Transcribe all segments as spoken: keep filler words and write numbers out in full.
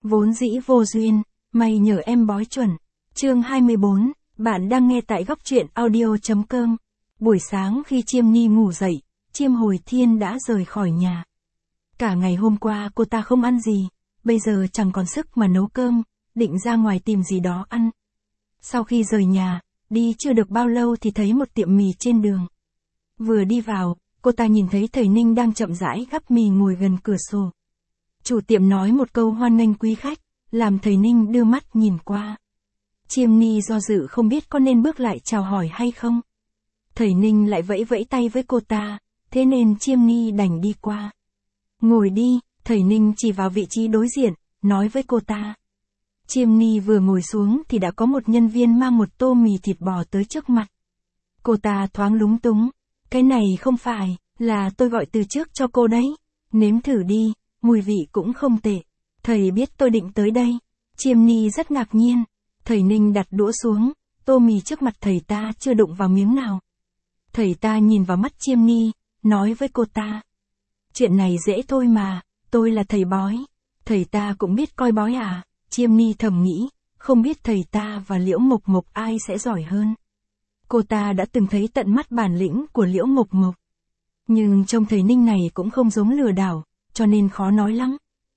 Vốn dĩ vô duyên, may nhờ em bói chuẩn. Chương hai mươi bốn, bạn đang nghe tại góc truyện audio.com. Buổi sáng khi Chiêm Ni ngủ dậy, Chiêm Hồi Thiên đã rời khỏi nhà. Cả ngày hôm qua cô ta không ăn gì, bây giờ chẳng còn sức mà nấu cơm, định ra ngoài tìm gì đó ăn. Sau khi rời nhà, đi chưa được bao lâu thì thấy một tiệm mì trên đường. Vừa đi vào, cô ta nhìn thấy thầy Ninh đang chậm rãi gắp mì ngồi gần cửa sổ. Chủ tiệm nói một câu hoan nghênh quý khách, làm thầy Ninh đưa mắt nhìn qua. Chiêm Ni do dự không biết có nên bước lại chào hỏi hay không. Thầy Ninh lại vẫy vẫy tay với cô ta, thế nên Chiêm Ni đành đi qua. Ngồi đi, thầy Ninh chỉ vào vị trí đối diện, nói với cô ta. Chiêm Ni vừa ngồi xuống thì đã có một nhân viên mang một tô mì thịt bò tới trước mặt. Cô ta thoáng lúng túng, cái này không phải, là tôi gọi từ trước cho cô đấy. Nếm thử đi, mùi vị cũng không tệ. Thầy biết tôi định tới đây. Chiêm Ni rất ngạc nhiên. Thầy Ninh đặt đũa xuống, tô mì trước mặt thầy ta chưa đụng vào miếng nào. Thầy ta nhìn vào mắt Chiêm Ni, nói với cô ta. Chuyện này dễ thôi mà, tôi là thầy bói. Thầy ta cũng biết coi bói à? Chiêm Ni thầm nghĩ, không biết thầy ta và Liễu Mộc Mộc ai sẽ giỏi hơn. Cô ta đã từng thấy tận mắt bản lĩnh của Liễu Mộc Mộc. Nhưng trông thầy Ninh này cũng không giống lừa đảo, cho nên khó nói lắm.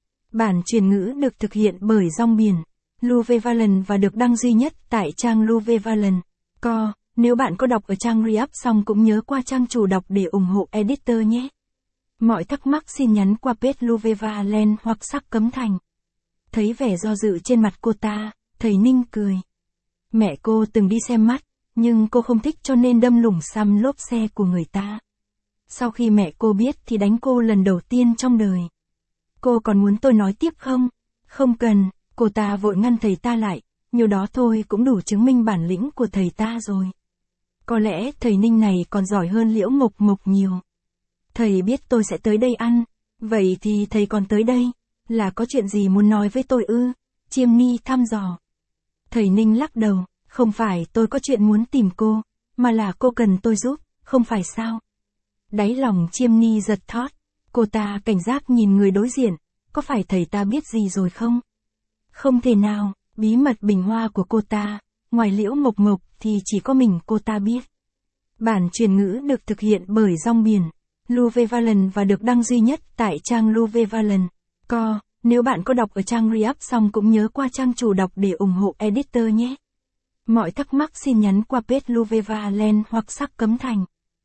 Bản truyền ngữ được thực hiện bởi Rong Biển, Luvevalent và được đăng duy nhất tại trang Luvevalent. Co, nếu bạn có đọc ở trang Re-up xong cũng nhớ qua trang chủ đọc để ủng hộ editor nhé. Mọi thắc mắc xin nhắn qua page Luvevalent hoặc Sắc Cấm Thành. Thấy vẻ do dự trên mặt cô ta, thầy Ninh cười. Mẹ cô từng đi xem mắt, nhưng cô không thích cho nên đâm lủng xăm lốp xe của người ta. Sau khi mẹ cô biết thì đánh cô lần đầu tiên trong đời. Cô còn muốn tôi nói tiếp không? Không cần, cô ta vội ngăn thầy ta lại, nhiều đó thôi cũng đủ chứng minh bản lĩnh của thầy ta rồi. Có lẽ thầy Ninh này còn giỏi hơn Liễu Mộc Mộc nhiều. Thầy biết tôi sẽ tới đây ăn, vậy thì thầy còn tới đây, là có chuyện gì muốn nói với tôi ư? Chiêm Ni thăm dò. Thầy Ninh lắc đầu, không phải tôi có chuyện muốn tìm cô, mà là cô cần tôi giúp, không phải sao? Đáy lòng Chiêm Ni giật thót, cô ta cảnh giác nhìn người đối diện, có phải thầy ta biết gì rồi không? Không thể nào, bí mật bình hoa của cô ta, ngoài Liễu Mộc Mộc thì chỉ có mình cô ta biết. Bản truyền ngữ được thực hiện bởi Rong Biển, Luvevalent và được đăng duy nhất tại trang Luvevalent. Co, nếu bạn có đọc ở trang Re-up xong cũng nhớ qua trang chủ đọc để ủng hộ editor nhé. Mọi thắc mắc xin nhắn qua page Luvevalent hoặc Sắc Cấm Thành.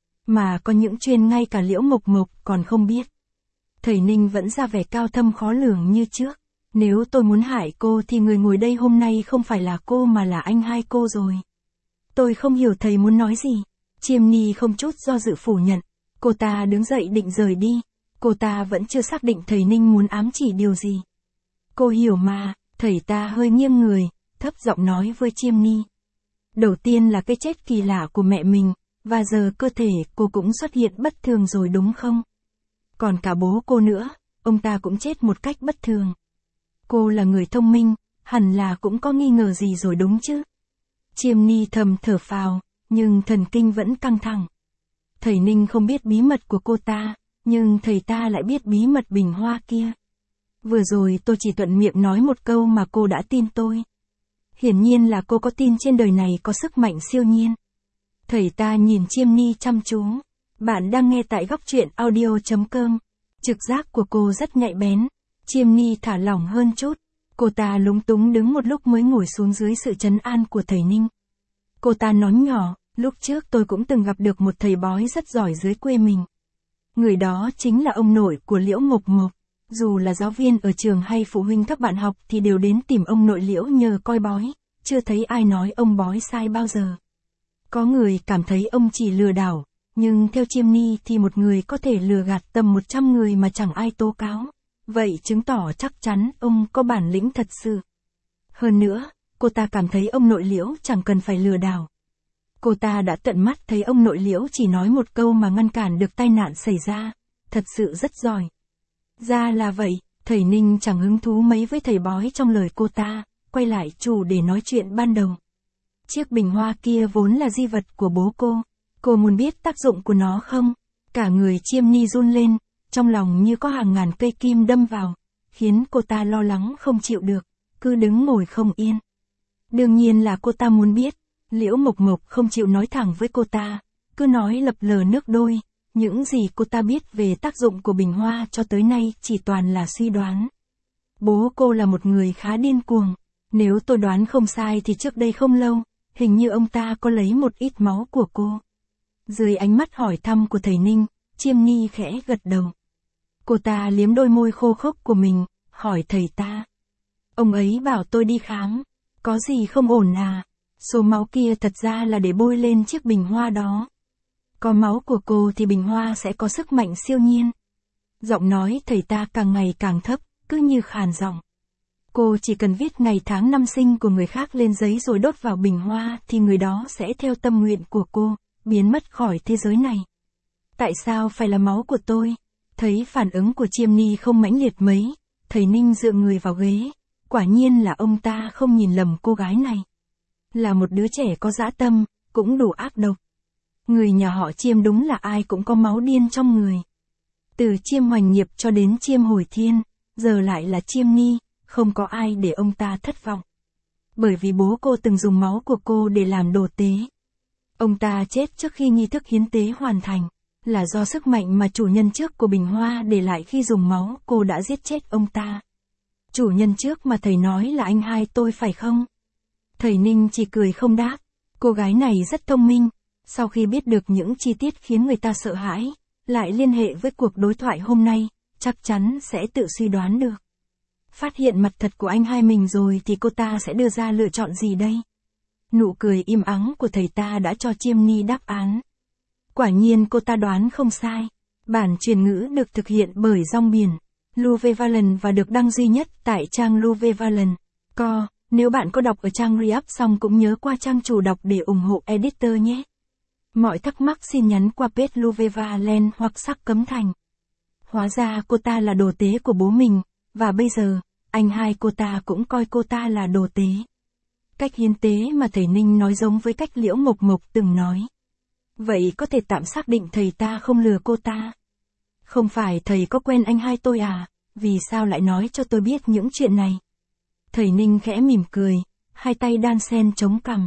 Mà có những chuyên ngay cả Liễu Mộc Mộc còn không biết. Thầy Ninh vẫn ra vẻ cao thâm khó lường như trước. Nếu tôi muốn hại cô thì người ngồi đây hôm nay không phải là cô mà là anh hai cô rồi. Tôi không hiểu thầy muốn nói gì. Chiêm Ni không chút do dự phủ nhận. Cô ta đứng dậy định rời đi. Cô ta vẫn chưa xác định thầy Ninh muốn ám chỉ điều gì. Cô hiểu mà, thầy ta hơi nghiêng người, thấp giọng nói với Chiêm Ni. Đầu tiên là cái chết kỳ lạ của mẹ mình, và giờ cơ thể cô cũng xuất hiện bất thường rồi đúng không? Còn cả bố cô nữa, ông ta cũng chết một cách bất thường. Cô là người thông minh, hẳn là cũng có nghi ngờ gì rồi đúng chứ? Chiêm Ni thầm thở phào, nhưng thần kinh vẫn căng thẳng. Thầy Ninh không biết bí mật của cô ta, nhưng thầy ta lại biết bí mật bình hoa kia. Vừa rồi tôi chỉ thuận miệng nói một câu mà cô đã tin tôi. Hiển nhiên là cô có tin trên đời này có sức mạnh siêu nhiên. Thầy ta nhìn Chiêm Ni chăm chú. Bạn đang nghe tại góc truyện audio.com. Trực giác của cô rất nhạy bén. Chiêm Ni thả lỏng hơn chút. Cô ta lúng túng đứng một lúc mới ngồi xuống dưới sự trấn an của thầy Ninh. Cô ta nói nhỏ, lúc trước tôi cũng từng gặp được một thầy bói rất giỏi dưới quê mình. Người đó chính là ông nội của Liễu Mộc Mộc. Dù là giáo viên ở trường hay phụ huynh các bạn học thì đều đến tìm ông nội Liễu nhờ coi bói. Chưa thấy ai nói ông bói sai bao giờ. Có người cảm thấy ông chỉ lừa đảo, nhưng theo Chiêm Ni thì một người có thể lừa gạt tầm một trăm người mà chẳng ai tố cáo. Vậy chứng tỏ chắc chắn ông có bản lĩnh thật sự. Hơn nữa, cô ta cảm thấy ông nội Liễu chẳng cần phải lừa đảo. Cô ta đã tận mắt thấy ông nội Liễu chỉ nói một câu mà ngăn cản được tai nạn xảy ra. Thật sự rất giỏi. Ra là vậy, thầy Ninh chẳng hứng thú mấy với thầy bói trong lời cô ta, quay lại chủ để nói chuyện ban đầu. Chiếc bình hoa kia vốn là di vật của bố cô. Cô muốn biết tác dụng của nó không? Cả người Chiêm Ni run lên, trong lòng như có hàng ngàn cây kim đâm vào. khiến cô ta lo lắng không chịu được, cứ đứng ngồi không yên. Đương nhiên là cô ta muốn biết, Liễu Mộc Mộc không chịu nói thẳng với cô ta, cứ nói lập lờ nước đôi, những gì cô ta biết về tác dụng của bình hoa cho tới nay chỉ toàn là suy đoán. Bố cô là một người khá điên cuồng, nếu tôi đoán không sai thì trước đây không lâu, hình như ông ta có lấy một ít máu của cô. Dưới ánh mắt hỏi thăm của thầy Ninh, Chiêm Ni khẽ gật đầu. Cô ta liếm đôi môi khô khốc của mình, hỏi thầy ta. Ông ấy bảo tôi đi khám, có gì không ổn à? Số máu kia thật ra là để bôi lên chiếc bình hoa đó. Có máu của cô thì bình hoa sẽ có sức mạnh siêu nhiên. Giọng nói thầy ta càng ngày càng thấp, cứ như khàn giọng. Cô chỉ cần viết ngày tháng năm sinh của người khác lên giấy rồi đốt vào bình hoa thì người đó sẽ theo tâm nguyện của cô, biến mất khỏi thế giới này. Tại sao phải là máu của tôi? Thấy phản ứng của Chiêm Ni không mãnh liệt mấy, thầy Ninh dựa người vào ghế. Quả nhiên là ông ta không nhìn lầm cô gái này. Là một đứa trẻ có dã tâm, cũng đủ ác độc. Người nhà họ Chiêm đúng là ai cũng có máu điên trong người. Từ Chiêm Hoành Nghiệp cho đến Chiêm Hồi Thiên, giờ lại là Chiêm Ni, không có ai để ông ta thất vọng. Bởi vì bố cô từng dùng máu của cô để làm đồ tế. Ông ta chết trước khi nghi thức hiến tế hoàn thành, là do sức mạnh mà chủ nhân trước của bình hoa để lại khi dùng máu cô đã giết chết ông ta. Chủ nhân trước mà thầy nói là anh hai tôi phải không? Thầy Ninh chỉ cười không đáp. Cô gái này rất thông minh, sau khi biết được những chi tiết khiến người ta sợ hãi, lại liên hệ với cuộc đối thoại hôm nay, chắc chắn sẽ tự suy đoán được. Phát hiện mặt thật của anh hai mình rồi thì cô ta sẽ đưa ra lựa chọn gì đây? Nụ cười im ắng của thầy ta đã cho Chiêm Ni đáp án. Quả nhiên cô ta đoán không sai. Bản truyền ngữ được thực hiện bởi Rong Biển, Luvevalent và được đăng duy nhất tại trang Luvevalent. Co, nếu bạn có đọc ở trang Re-up xong cũng nhớ qua trang chủ đọc để ủng hộ editor nhé. Mọi thắc mắc xin nhắn qua page Luvevalent hoặc Sắc Cấm Thành. Hóa ra cô ta là đồ tế của bố mình, và bây giờ, anh hai cô ta cũng coi cô ta là đồ tế. Cách hiến tế mà thầy Ninh nói giống với cách Liễu Mộc Mộc từng nói. Vậy có thể tạm xác định thầy ta không lừa cô ta. Không phải thầy có quen anh hai tôi à, vì sao lại nói cho tôi biết những chuyện này? Thầy Ninh khẽ mỉm cười, hai tay đan sen chống cằm.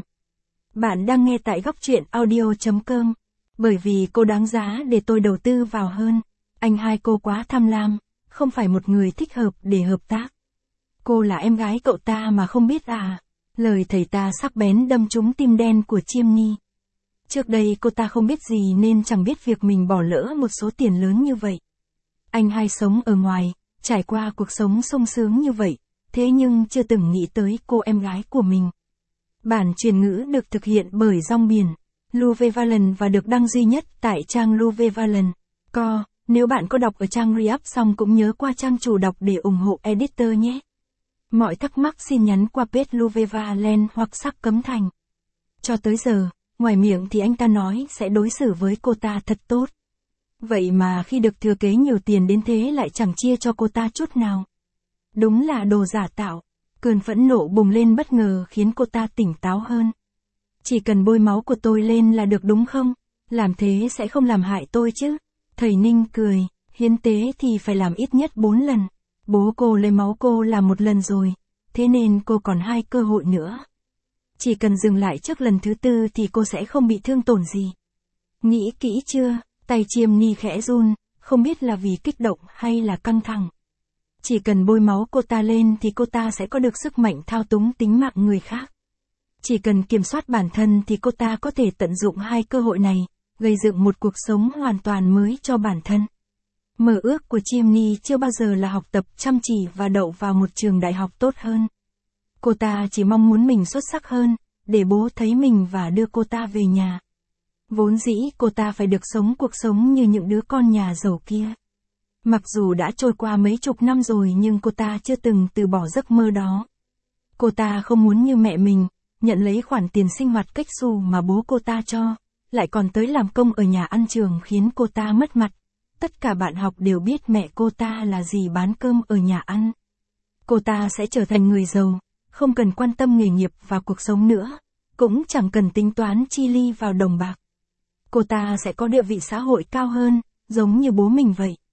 Bạn đang nghe tại góc truyện audio chấm com, bởi vì cô đáng giá để tôi đầu tư vào hơn. Anh hai cô quá tham lam, không phải một người thích hợp để hợp tác. Cô là em gái cậu ta mà không biết à? Lời thầy ta sắc bén đâm trúng tim đen của Chiêm Ni. Trước đây cô ta không biết gì nên chẳng biết việc mình bỏ lỡ một số tiền lớn như vậy. Anh hai sống ở ngoài, trải qua cuộc sống sung sướng như vậy, thế nhưng chưa từng nghĩ tới cô em gái của mình. Bản truyền ngữ được thực hiện bởi Rong Biển, Luvevalent và được đăng duy nhất tại trang Luvevalent. Co, nếu bạn có đọc ở trang Re-up xong cũng nhớ qua trang chủ đọc để ủng hộ editor nhé. Mọi thắc mắc xin nhắn qua page Luvevalent hoặc Sắc Cấm Thành. Cho tới giờ, ngoài miệng thì anh ta nói sẽ đối xử với cô ta thật tốt. Vậy mà khi được thừa kế nhiều tiền đến thế lại chẳng chia cho cô ta chút nào. Đúng là đồ giả tạo. Cơn phẫn nộ bùng lên bất ngờ khiến cô ta tỉnh táo hơn. Chỉ cần bôi máu của tôi lên là được đúng không? Làm thế sẽ không làm hại tôi chứ? Thầy Ninh cười, hiến tế thì phải làm ít nhất bốn lần. Bố cô lấy máu cô làm một lần rồi, thế nên cô còn hai cơ hội nữa. Chỉ cần dừng lại trước lần thứ tư thì cô sẽ không bị thương tổn gì. Nghĩ kỹ chưa? Tay Chiêm Ni khẽ run, không biết là vì kích động hay là căng thẳng. Chỉ cần bôi máu cô ta lên thì cô ta sẽ có được sức mạnh thao túng tính mạng người khác. Chỉ cần kiểm soát bản thân thì cô ta có thể tận dụng hai cơ hội này, gây dựng một cuộc sống hoàn toàn mới cho bản thân. Mơ ước của Chiêm Ni chưa bao giờ là học tập chăm chỉ và đậu vào một trường đại học tốt hơn. Cô ta chỉ mong muốn mình xuất sắc hơn, để bố thấy mình và đưa cô ta về nhà. Vốn dĩ cô ta phải được sống cuộc sống như những đứa con nhà giàu kia. Mặc dù đã trôi qua mấy chục năm rồi nhưng cô ta chưa từng từ bỏ giấc mơ đó. Cô ta không muốn như mẹ mình, nhận lấy khoản tiền sinh hoạt cách xù mà bố cô ta cho, lại còn tới làm công ở nhà ăn trường khiến cô ta mất mặt. Tất cả bạn học đều biết mẹ cô ta là gì bán cơm ở nhà ăn. Cô ta sẽ trở thành người giàu, không cần quan tâm nghề nghiệp và cuộc sống nữa, cũng chẳng cần tính toán chi ly vào đồng bạc. Cô ta sẽ có địa vị xã hội cao hơn, giống như bố mình vậy.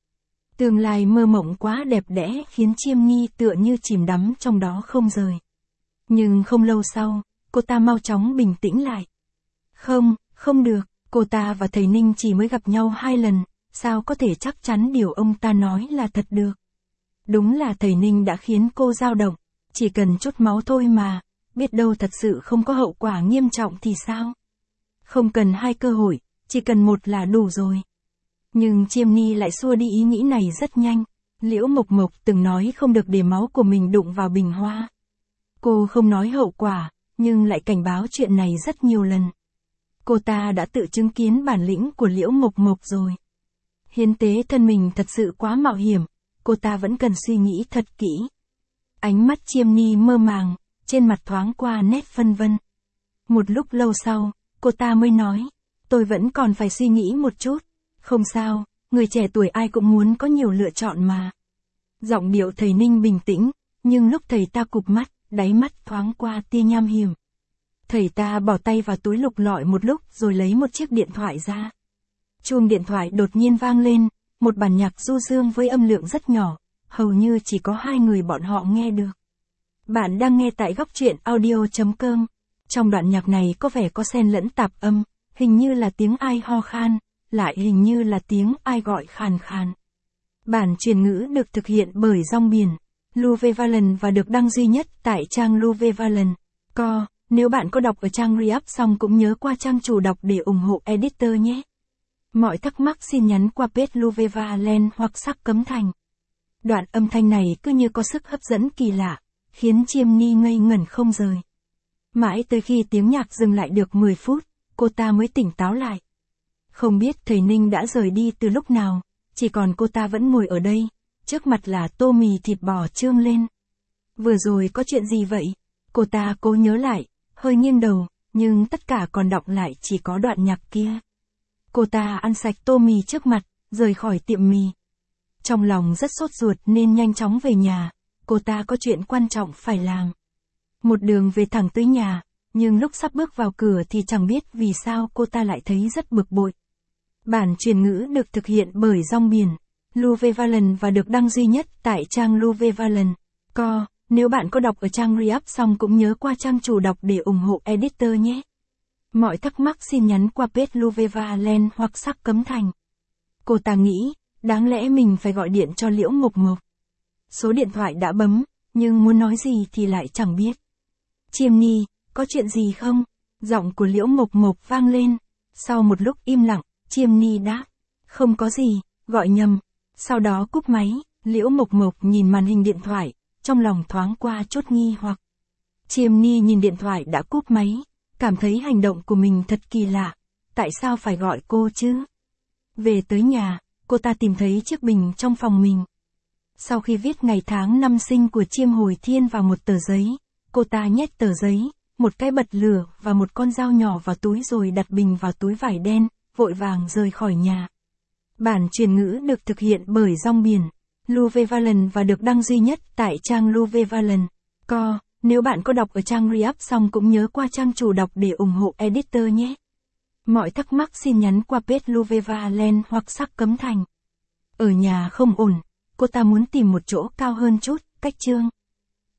Tương lai mơ mộng quá đẹp đẽ khiến Chiêm Nhi tựa như chìm đắm trong đó không rời. Nhưng không lâu sau, cô ta mau chóng bình tĩnh lại. Không, không được, cô ta và thầy Ninh chỉ mới gặp nhau hai lần, sao có thể chắc chắn điều ông ta nói là thật được. Đúng là thầy Ninh đã khiến cô dao động, chỉ cần chút máu thôi mà, biết đâu thật sự không có hậu quả nghiêm trọng thì sao? Không cần hai cơ hội, chỉ cần một là đủ rồi. Nhưng Chiêm Nhi lại xua đi ý nghĩ này rất nhanh. Liễu Mộc Mộc từng nói không được để máu của mình đụng vào bình hoa. Cô không nói hậu quả, nhưng lại cảnh báo chuyện này rất nhiều lần. Cô ta đã tự chứng kiến bản lĩnh của Liễu Mộc Mộc rồi. Hiến tế thân mình thật sự quá mạo hiểm, cô ta vẫn cần suy nghĩ thật kỹ. Ánh mắt Chiêm Nhi mơ màng, trên mặt thoáng qua nét phân vân. Một lúc lâu sau, cô ta mới nói, tôi vẫn còn phải suy nghĩ một chút. Không sao, người trẻ tuổi ai cũng muốn có nhiều lựa chọn mà. Giọng điệu thầy Ninh bình tĩnh, nhưng lúc thầy ta cụp mắt, đáy mắt thoáng qua tia nham hiểm. Thầy ta bỏ tay vào túi lục lọi một lúc rồi lấy một chiếc điện thoại ra. Chuông điện thoại đột nhiên vang lên, một bản nhạc du dương với âm lượng rất nhỏ, hầu như chỉ có hai người bọn họ nghe được. Bạn đang nghe tại góc truyện audio chấm com. Trong đoạn nhạc này có vẻ có xen lẫn tạp âm, hình như là tiếng ai ho khan, lại hình như là tiếng ai gọi khàn khàn. Bản truyền ngữ được thực hiện bởi Rong Biển, Luvevalent và được đăng duy nhất tại trang Luvevalent. Co, nếu bạn có đọc ở trang Re-up xong cũng nhớ qua trang chủ đọc để ủng hộ editor nhé. Mọi thắc mắc xin nhắn qua page Luvevalent hoặc sắc cấm thành. Đoạn âm thanh này cứ như có sức hấp dẫn kỳ lạ, khiến Chiêm Nhi ngây ngẩn không rời. Mãi tới khi tiếng nhạc dừng lại được mười phút, cô ta mới tỉnh táo lại. Không biết thầy Ninh đã rời đi từ lúc nào, chỉ còn cô ta vẫn ngồi ở đây, trước mặt là tô mì thịt bò trương lên. Vừa rồi có chuyện gì vậy? Cô ta cố nhớ lại, hơi nghiêng đầu, nhưng tất cả còn đọng lại chỉ có đoạn nhạc kia. Cô ta ăn sạch tô mì trước mặt, rời khỏi tiệm mì. Trong lòng rất sốt ruột nên nhanh chóng về nhà, cô ta có chuyện quan trọng phải làm. Một đường về thẳng tới nhà, nhưng lúc sắp bước vào cửa thì chẳng biết vì sao cô ta lại thấy rất bực bội. Bản truyền ngữ được thực hiện bởi Rong Biển, Luvevalent và được đăng duy nhất tại trang Luvevalent. Co, nếu bạn có đọc ở trang Re-up xong cũng nhớ qua trang chủ đọc để ủng hộ editor nhé. Mọi thắc mắc xin nhắn qua page Luvevalent hoặc sắc cấm thành. Cô ta nghĩ, đáng lẽ mình phải gọi điện cho Liễu Mộc Mộc. Số điện thoại đã bấm, nhưng muốn nói gì thì lại chẳng biết. Chiêm Nhi, có chuyện gì không? Giọng của Liễu Mộc Mộc vang lên. Sau một lúc im lặng, Chiêm Nhi đáp, không có gì, gọi nhầm. Sau đó cúp máy, Liễu Mộc Mộc nhìn màn hình điện thoại, trong lòng thoáng qua chút nghi hoặc. Chiêm Nhi nhìn điện thoại đã cúp máy, cảm thấy hành động của mình thật kỳ lạ, tại sao phải gọi cô chứ? Về tới nhà, cô ta tìm thấy chiếc bình trong phòng mình. Sau khi viết ngày tháng năm sinh của Chiêm Hồi Thiên vào một tờ giấy, cô ta nhét tờ giấy, một cái bật lửa và một con dao nhỏ vào túi rồi đặt bình vào túi vải đen, vội vàng rời khỏi nhà. Bản truyền ngữ được thực hiện bởi Rong Biển, Luvevalent và được đăng duy nhất tại trang Luvevalent. Co, nếu bạn có đọc ở trang Re-up xong cũng nhớ qua trang chủ đọc để ủng hộ editor nhé. Mọi thắc mắc xin nhắn qua page Luvevalent hoặc sắc cấm thành. Ở nhà không ổn, cô ta muốn tìm một chỗ cao hơn chút, cách chương.